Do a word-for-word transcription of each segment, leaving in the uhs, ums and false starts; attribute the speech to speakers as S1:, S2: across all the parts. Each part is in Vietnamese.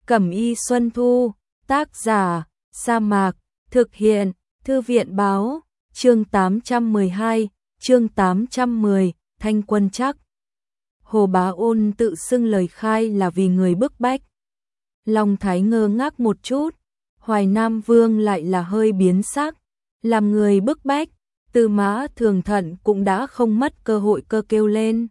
S1: Cẩm y Xuân Thu, tác giả, Sa Mạc, thực hiện, Thư viện báo, chương tám trăm mười hai, chương tám trăm mười, Thanh Quân Trắc. Hồ Bá Ôn tự xưng lời khai là vì người bức bách. Long Thái ngơ ngác một chút, Hoài Nam Vương lại là hơi biến sắc, làm người bức bách, Tư Mã Thường Thận cũng đã không mất cơ hội cơ kêu lên.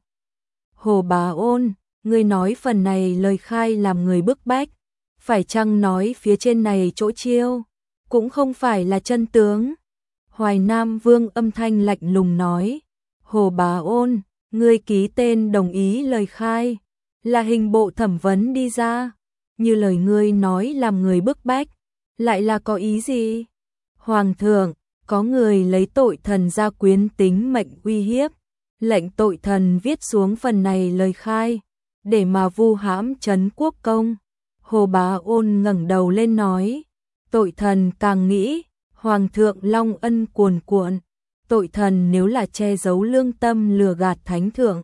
S1: Hồ Bá Ôn, ngươi nói phần này lời khai làm người bức bách, phải chăng nói phía trên này chỗ chiêu, cũng không phải là chân tướng. Hoài Nam Vương âm thanh lạnh lùng nói, Hồ Bá Ôn, ngươi ký tên đồng ý lời khai, là hình bộ thẩm vấn đi ra, như lời ngươi nói làm người bức bách, lại là có ý gì? Hoàng thượng, có người lấy tội thần gia quyến tính mệnh uy hiếp, lệnh tội thần viết xuống phần này lời khai, để mà vu hãm trấn quốc công. Hồ Bá Ôn ngẩng đầu lên nói, tội thần càng nghĩ, Hoàng thượng long ân cuồn cuộn, tội thần nếu là che giấu lương tâm lừa gạt thánh thượng,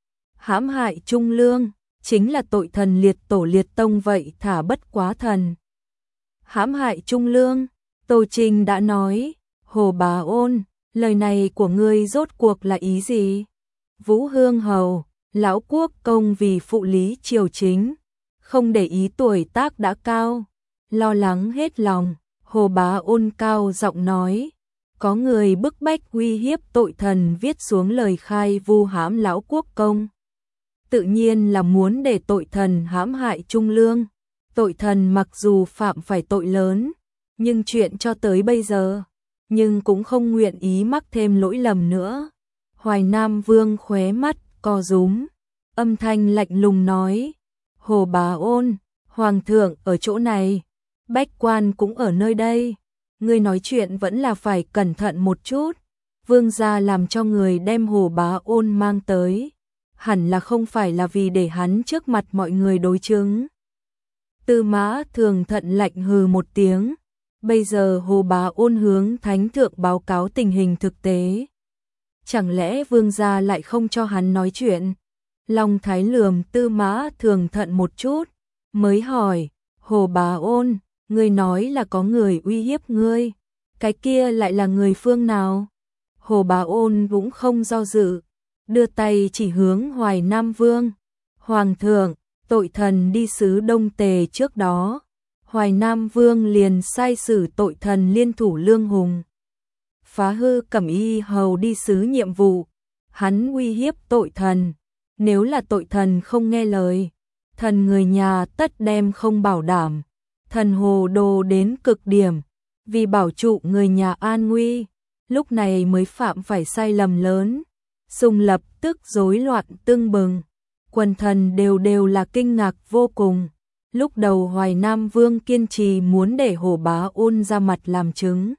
S1: hãm hại trung lương, chính là tội thần liệt tổ liệt tông vậy thả bất quá thần. Hãm hại trung lương, Tô Trinh đã nói, Hồ Bá Ôn, lời này của ngươi rốt cuộc là ý gì? Vũ Hương Hầu, lão quốc công vì phụ lý triều chính, không để ý tuổi tác đã cao, lo lắng hết lòng. Hồ Bá Ôn cao giọng nói, có người bức bách uy hiếp tội thần viết xuống lời khai vu hãm lão quốc công. Tự nhiên là muốn để tội thần hãm hại trung lương. Tội thần mặc dù phạm phải tội lớn, nhưng chuyện cho tới bây giờ, nhưng cũng không nguyện ý mắc thêm lỗi lầm nữa. Hoài Nam Vương khóe mắt co rúm, âm thanh lạnh lùng nói, Hồ Bá Ôn, Hoàng thượng ở chỗ này, bách quan cũng ở nơi đây, ngươi nói chuyện vẫn là phải cẩn thận một chút. Vương gia làm cho người đem Hồ Bá Ôn mang tới, hẳn là không phải là vì để hắn trước mặt mọi người đối chứng. Tư Mã Thường Thận lạnh hừ một tiếng, bây giờ Hồ Bá Ôn hướng thánh thượng báo cáo tình hình thực tế, chẳng lẽ vương gia lại không cho hắn nói chuyện? Long Thái lườm Tư Mã Thường Thận một chút, mới hỏi, Hồ Bá Ôn, ngươi nói là có người uy hiếp ngươi, cái kia lại là người phương nào? Hồ Bá Ôn cũng không do dự, đưa tay chỉ hướng Hoài Nam Vương, Hoàng thượng, tội thần đi sứ Đông Tề trước đó, Hoài Nam Vương liền sai sử tội thần liên thủ Lương Hùng, phá hư Cẩm y hầu đi sứ nhiệm vụ, hắn uy hiếp tội thần, nếu là tội thần không nghe lời, thần người nhà tất đem không bảo đảm. Thần hồ đồ đến cực điểm, vì bảo trụ người nhà an nguy, lúc này mới phạm phải sai lầm lớn. Xung lập tức rối loạn tưng bừng, quần thần đều đều là kinh ngạc vô cùng. Lúc đầu Hoài Nam Vương kiên trì muốn để Hồ Bá Ôn ra mặt làm chứng.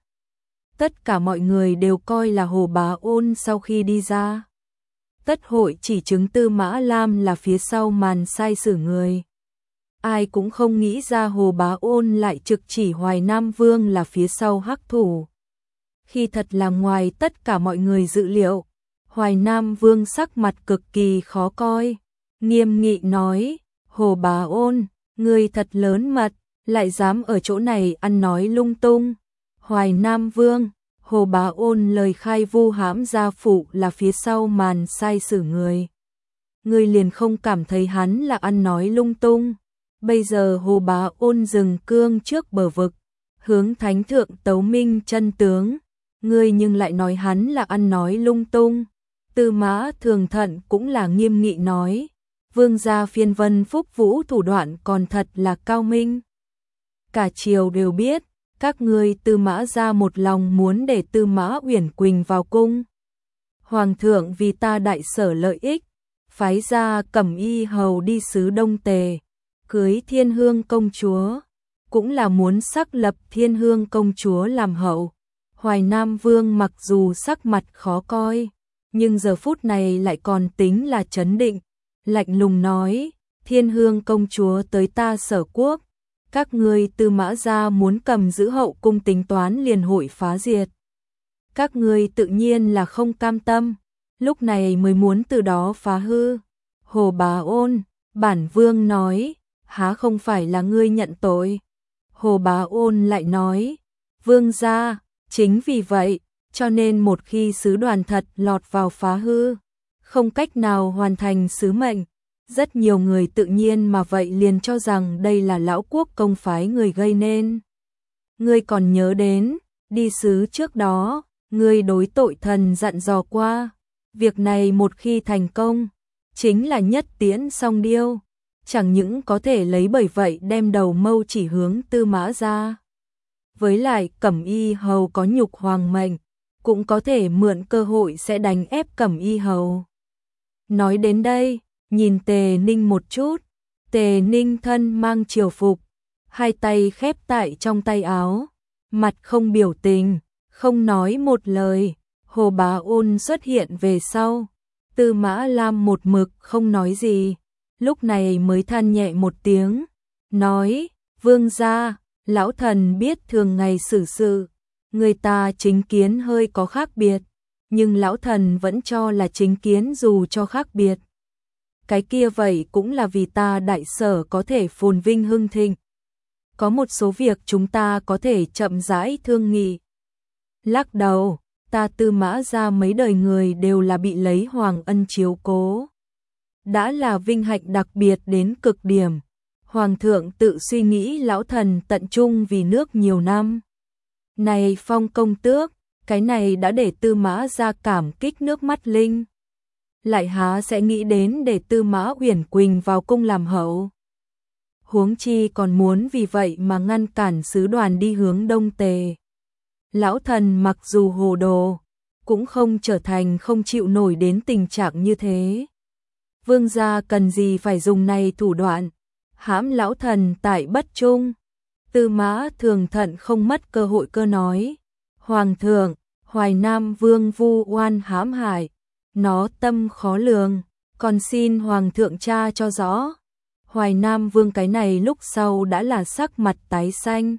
S1: Tất cả mọi người đều coi là Hồ Bá Ôn sau khi đi ra, tất hội chỉ chứng Tư Mã Lam là phía sau màn sai sử người. Ai cũng không nghĩ ra Hồ Bá Ôn lại trực chỉ Hoài Nam Vương là phía sau hắc thủ. Khi thật là ngoài tất cả mọi người dự liệu, Hoài Nam Vương sắc mặt cực kỳ khó coi, nghiêm nghị nói, Hồ Bá Ôn, ngươi thật lớn mật, lại dám ở chỗ này ăn nói lung tung. Hoài Nam Vương, Hồ Bá Ôn lời khai vu hãm gia phụ là phía sau màn sai sử người. Ngươi liền không cảm thấy hắn là ăn nói lung tung. Bây giờ Hồ Bá Ôn dừng cương trước bờ vực, hướng thánh thượng tấu minh chân tướng, ngươi nhưng lại nói hắn là ăn nói lung tung. Tư Mã Thường Thận cũng là nghiêm nghị nói, vương gia phiên vân phúc vũ thủ đoạn còn thật là cao minh. Cả triều đều biết, các ngươi Tư Mã gia một lòng muốn để Tư Mã Uyển Quỳnh vào cung. Hoàng thượng vì ta đại sở lợi ích, phái ra Cẩm y hầu đi sứ Đông Tề, cưới Thiên Hương công chúa, cũng là muốn xác lập Thiên Hương công chúa làm hậu. Hoài Nam Vương mặc dù sắc mặt khó coi, nhưng giờ phút này lại còn tính là trấn định, lạnh lùng nói, Thiên Hương công chúa tới ta sở quốc, các ngươi Tư Mã gia muốn cầm giữ hậu cung tính toán liền hội phá diệt. Các ngươi tự nhiên là không cam tâm, lúc này mới muốn từ đó phá hư. Hồ Bá Ôn, bản vương nói, há không phải là ngươi nhận tội. Hồ Bá Ôn lại nói, vương gia, chính vì vậy, cho nên một khi sứ đoàn thật lọt vào phá hư, không cách nào hoàn thành sứ mệnh, rất nhiều người tự nhiên mà vậy liền cho rằng đây là lão quốc công phái người gây nên. Ngươi còn nhớ đến, đi sứ trước đó, ngươi đối tội thần dặn dò qua, việc này một khi thành công, chính là nhất tiễn song điêu, chẳng những có thể lấy bởi vậy đem đầu mâu chỉ hướng Tư Mã gia. Với lại Cẩm Y Hầu có nhục hoàng mệnh, cũng có thể mượn cơ hội sẽ đánh ép Cẩm Y Hầu. Nói đến đây, nhìn Tề Ninh một chút, Tề Ninh thân mang triều phục, hai tay khép tại trong tay áo, mặt không biểu tình, không nói một lời. Hồ Bá Ôn xuất hiện về sau, Tư Mã Lam một mực không nói gì, lúc này mới than nhẹ một tiếng, nói, vương gia, lão thần biết thường ngày xử sự, người ta chính kiến hơi có khác biệt, nhưng lão thần vẫn cho là chính kiến dù cho khác biệt. Cái kia vậy cũng là vì ta đại sở có thể phồn vinh hưng thịnh. Có một số việc chúng ta có thể chậm rãi thương nghị. Lắc đầu, ta Tư Mã gia mấy đời người đều là bị lấy hoàng ân chiếu cố. Đã là vinh hạnh đặc biệt đến cực điểm. Hoàng thượng tự suy nghĩ lão thần tận trung vì nước nhiều năm. Này phong công tước, cái này đã để Tư Mã gia cảm kích nước mắt linh. Lại há sẽ nghĩ đến để Tư Mã Uyển Quỳnh vào cung làm hậu. Huống chi còn muốn vì vậy mà ngăn cản sứ đoàn đi hướng Đông Tề. Lão thần mặc dù hồ đồ, cũng không trở thành không chịu nổi đến tình trạng như thế. Vương gia cần gì phải dùng này thủ đoạn, hãm lão thần tại bất trung. Tư Mã Thường Thận không mất cơ hội cơ nói, Hoàng thượng, Hoài Nam Vương vu oan hãm hại, nó tâm khó lường, còn xin Hoàng thượng tra cho rõ. Hoài Nam Vương cái này lúc sau đã là sắc mặt tái xanh.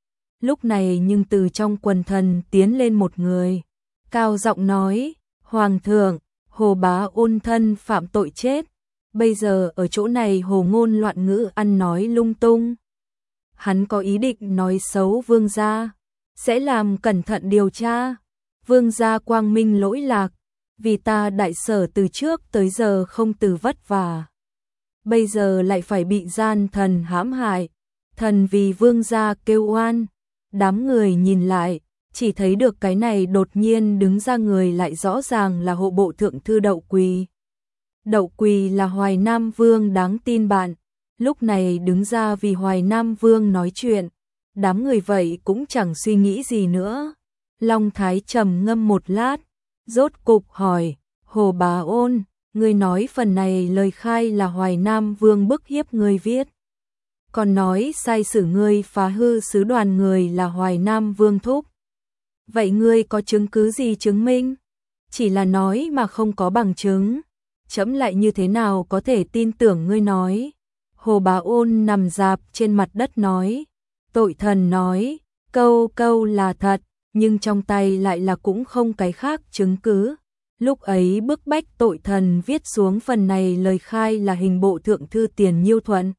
S1: Lúc này nhưng từ trong quần thần tiến lên một người, cao giọng nói, Hoàng thượng, Hồ Bá Ôn thân phạm tội chết, bây giờ ở chỗ này hồ ngôn loạn ngữ ăn nói lung tung. Hắn có ý định nói xấu vương gia, sẽ làm cẩn thận điều tra. Vương gia quang minh lỗi lạc, vì ta đại sở từ trước tới giờ không từ vất vả. Bây giờ lại phải bị gian thần hãm hại, thần vì vương gia kêu oan. Đám người nhìn lại, chỉ thấy được cái này đột nhiên đứng ra người lại rõ ràng là hộ bộ thượng thư Đậu Quỳ. Đậu Quỳ là Hoài Nam Vương đáng tin bạn, lúc này đứng ra vì Hoài Nam Vương nói chuyện, đám người vậy cũng chẳng suy nghĩ gì nữa. Long Thái trầm ngâm một lát, rốt cục hỏi, Hồ Bá Ôn, ngươi nói phần này lời khai là Hoài Nam Vương bức hiếp ngươi viết. Còn nói sai sử ngươi phá hư sứ đoàn người là Hoài Nam Vương thúc. Vậy ngươi có chứng cứ gì chứng minh? Chỉ là nói mà không có bằng chứng. Chấm lại như thế nào có thể tin tưởng ngươi nói? Hồ Bá Ôn nằm rạp trên mặt đất nói. Tội thần nói, câu câu là thật, nhưng trong tay lại là cũng không cái khác chứng cứ. Lúc ấy bức bách tội thần viết xuống phần này lời khai là hình bộ thượng thư Tiền Nhiêu Thuận.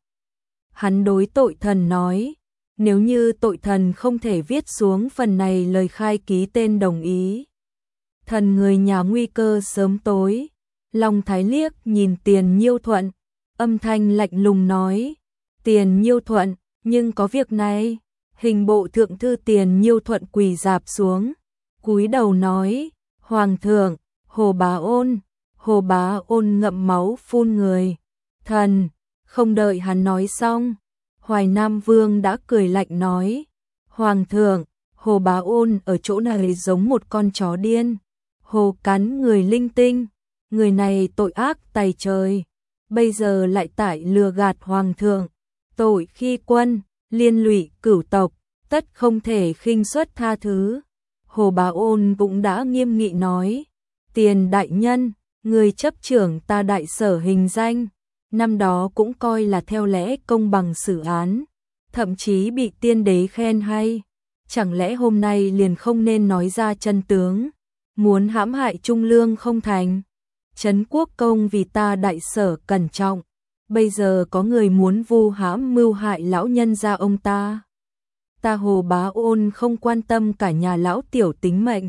S1: Hắn đối tội thần nói, nếu như tội thần không thể viết xuống phần này lời khai ký tên đồng ý, thần người nhà nguy cơ sớm tối. Long Thái liếc nhìn Tiền Nhiêu Thuận, âm thanh lạnh lùng nói, Tiền Nhiêu Thuận, nhưng có việc này. Hình bộ thượng thư Tiền Nhiêu Thuận quỳ rạp xuống, cúi đầu nói, Hoàng thượng, Hồ Bá Ôn. Hồ Bá Ôn ngậm máu phun người, thần. Không đợi hắn nói xong, Hoài Nam Vương đã cười lạnh nói, Hoàng thượng, Hồ Bá Ôn ở chỗ này giống một con chó điên, hồ cắn người linh tinh, người này tội ác tày trời, bây giờ lại tải lừa gạt Hoàng thượng, tội khi quân, liên lụy cửu tộc, tất không thể khinh suất tha thứ. Hồ Bá Ôn cũng đã nghiêm nghị nói, Tiền đại nhân, người chấp trưởng ta đại sở hình danh, năm đó cũng coi là theo lẽ công bằng xử án, thậm chí bị tiên đế khen hay, chẳng lẽ hôm nay liền không nên nói ra chân tướng, muốn hãm hại Trung Lương không thành. Trấn Quốc công vì ta đại sở cẩn trọng, bây giờ có người muốn vu hãm mưu hại lão nhân gia ông ta. Ta Hồ Bá Ôn không quan tâm cả nhà lão tiểu tính mệnh.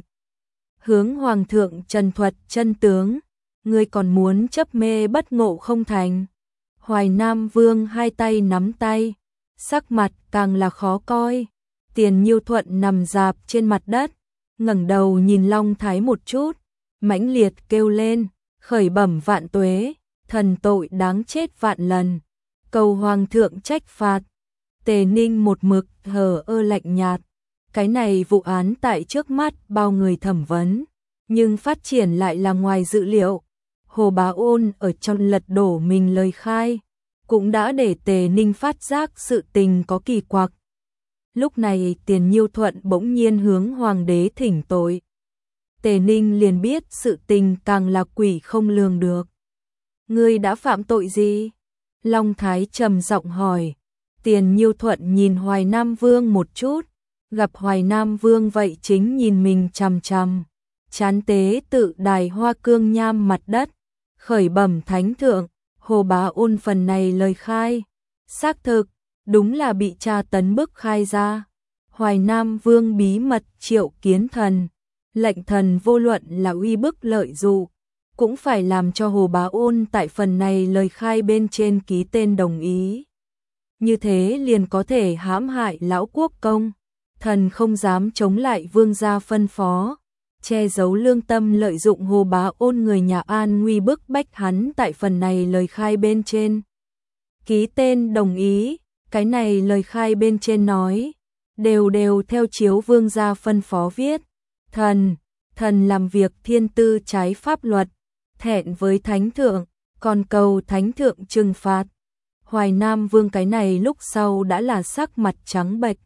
S1: Hướng Hoàng thượng trần thuật chân tướng, ngươi còn muốn chấp mê bất ngộ không thành. Hoài Nam Vương hai tay nắm tay, sắc mặt càng là khó coi. Tiền Nhiêu Thuận nằm rạp trên mặt đất, ngẩng đầu nhìn Long Thái một chút, mãnh liệt kêu lên, khởi bẩm vạn tuế, thần tội đáng chết vạn lần, cầu Hoàng thượng trách phạt. Tề Ninh một mực hờ ơ lạnh nhạt, cái này vụ án tại trước mắt bao người thẩm vấn, nhưng phát triển lại là ngoài dự liệu. Hồ Bá Ôn ở trong lật đổ mình lời khai, cũng đã để Tề Ninh phát giác sự tình có kỳ quặc. Lúc này Tiền Nhiêu Thuận bỗng nhiên hướng Hoàng đế thỉnh tội. Tề Ninh liền biết sự tình càng là quỷ không lường được. Ngươi đã phạm tội gì? Long Thái trầm giọng hỏi. Tiền Nhiêu Thuận nhìn Hoài Nam Vương một chút, gặp Hoài Nam Vương vậy chính nhìn mình chằm chằm, chán tế tự đài hoa cương nham mặt đất, khởi bẩm thánh thượng, Hồ Bá Ôn phần này lời khai, xác thực, đúng là bị tra tấn bức khai ra. Hoài Nam Vương bí mật triệu kiến thần, lệnh thần vô luận là uy bức lợi dụ, cũng phải làm cho Hồ Bá Ôn tại phần này lời khai bên trên ký tên đồng ý. Như thế liền có thể hãm hại lão quốc công, thần không dám chống lại vương gia phân phó, che giấu lương tâm lợi dụng Hồ Bá Ôn người nhà an nguy bức bách hắn tại phần này lời khai bên trên. Ký tên đồng ý, cái này lời khai bên trên nói, đều đều theo chiếu vương gia phân phó viết, thần, thần làm việc thiên tư trái pháp luật, thẹn với thánh thượng, còn cầu thánh thượng trừng phạt. Hoài Nam Vương cái này lúc sau đã là sắc mặt trắng bệch,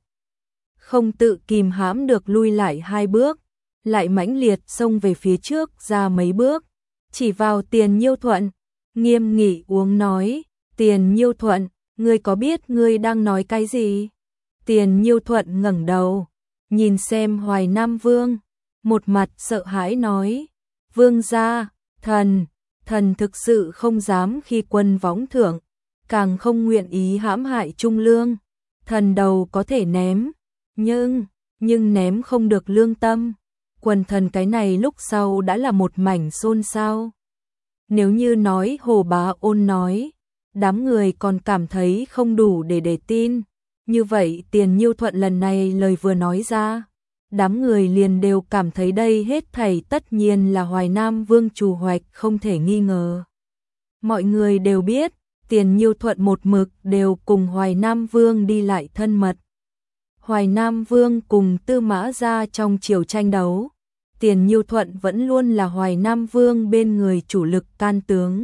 S1: không tự kìm hãm được lui lại hai bước, lại mãnh liệt xông về phía trước ra mấy bước, chỉ vào Tiền Nhiêu Thuận, nghiêm nghị uống nói, Tiền Nhiêu Thuận, ngươi có biết ngươi đang nói cái gì? Tiền Nhiêu Thuận ngẩng đầu, nhìn xem Hoài Nam Vương, một mặt sợ hãi nói, vương gia, thần, thần thực sự không dám khi quân võng thượng, càng không nguyện ý hãm hại Trung Lương, thần đầu có thể ném, nhưng, nhưng ném không được lương tâm. Quần thần cái này lúc sau đã là một mảnh xôn xao. Nếu như nói Hồ Bá Ôn nói, đám người còn cảm thấy không đủ để để tin, như vậy Tiền Nhiêu Thuận lần này lời vừa nói ra, đám người liền đều cảm thấy đây hết thảy tất nhiên là Hoài Nam Vương trù hoạch không thể nghi ngờ. Mọi người đều biết, Tiền Nhiêu Thuận một mực đều cùng Hoài Nam Vương đi lại thân mật. Hoài Nam Vương cùng Tư Mã Gia trong triều tranh đấu, Tiền Nhiêu Thuận vẫn luôn là Hoài Nam Vương bên người chủ lực can tướng.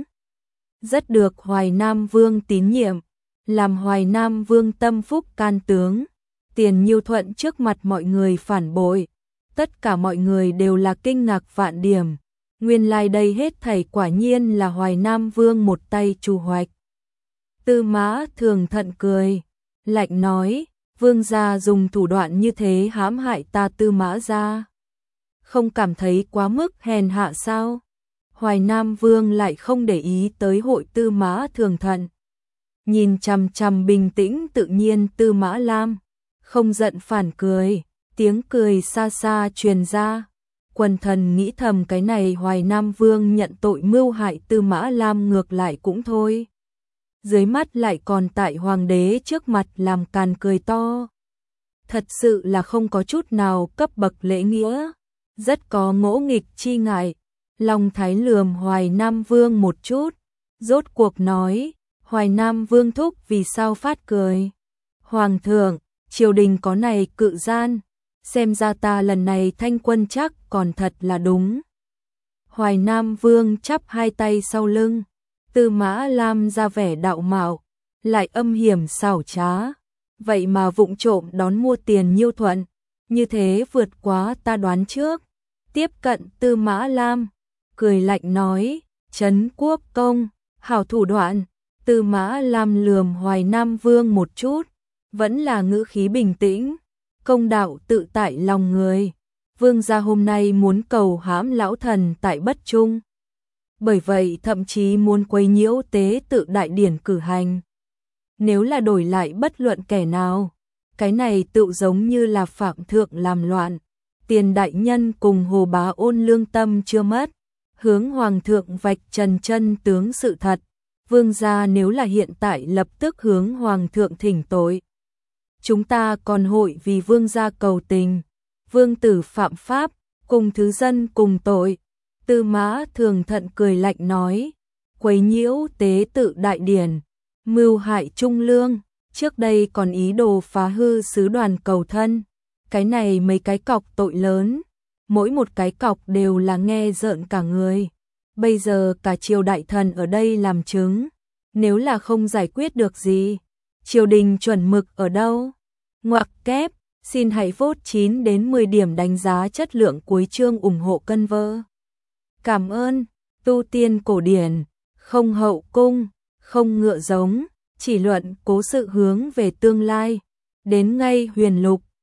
S1: Rất được Hoài Nam Vương tín nhiệm, làm Hoài Nam Vương tâm phúc can tướng. Tiền Nhiêu Thuận trước mặt mọi người phản bội, tất cả mọi người đều là kinh ngạc vạn điểm. Nguyên lai đây hết thảy quả nhiên là Hoài Nam Vương một tay chủ hoạch. Tư Mã Thường Thận cười, lạnh nói, vương gia dùng thủ đoạn như thế hãm hại ta Tư Mã gia, không cảm thấy quá mức hèn hạ sao? Hoài Nam Vương lại không để ý tới hội Tư Mã Thường Thận, nhìn chằm chằm bình tĩnh tự nhiên Tư Mã Lam, không giận phản cười, tiếng cười xa xa truyền ra. Quần thần nghĩ thầm cái này Hoài Nam Vương nhận tội mưu hại Tư Mã Lam ngược lại cũng thôi, dưới mắt lại còn tại hoàng đế trước mặt làm càn cười to. Thật sự là không có chút nào cấp bậc lễ nghĩa, rất có ngỗ nghịch chi ngại. Long Thái lườm Hoài Nam Vương một chút, rốt cuộc nói, Hoài Nam Vương thúc vì sao phát cười? Hoàng thượng, triều đình có này cự gian, xem ra ta lần này thanh quân chắc còn thật là đúng. Hoài Nam Vương chắp hai tay sau lưng, Tư Mã Lam ra vẻ đạo mạo, lại âm hiểm xảo trá, vậy mà vụng trộm đón mua Tiền Nhiêu Thuận, như thế vượt quá ta đoán trước. Tiếp cận Tư Mã Lam, cười lạnh nói, Trấn Quốc công, hảo thủ đoạn. Tư Mã Lam lườm Hoài Nam Vương một chút, vẫn là ngữ khí bình tĩnh, công đạo tự tại lòng người. Vương gia hôm nay muốn cầu hãm lão thần tại Bất Trung. bởi vậy thậm chí muốn quấy nhiễu tế tự đại điển cử hành. Nếu là đổi lại bất luận kẻ nào, cái này tự giống như là phạm thượng làm loạn. Tiền đại nhân cùng Hồ Bá Ôn lương tâm chưa mất, hướng hoàng thượng vạch trần chân tướng sự thật. Vương gia nếu là hiện tại lập tức hướng hoàng thượng thỉnh tội, chúng ta còn hội vì vương gia cầu tình. Vương tử phạm pháp, cùng thứ dân cùng tội. Tư Mã Thường Thận cười lạnh nói, quấy nhiễu tế tự đại điển, mưu hại trung lương, trước đây còn ý đồ phá hư sứ đoàn cầu thân. Cái này mấy cái cọc tội lớn, mỗi một cái cọc đều là nghe rợn cả người. Bây giờ cả triều đại thần ở đây làm chứng, nếu là không giải quyết được gì, triều đình chuẩn mực ở đâu? Ngoặc kép, xin hãy vote chín đến mười điểm đánh giá chất lượng cuối chương ủng hộ cân vơ. Cảm ơn, tu tiên cổ điển, không hậu cung, không ngựa giống, chỉ luận cố sự hướng về tương lai, đến ngay huyền lục.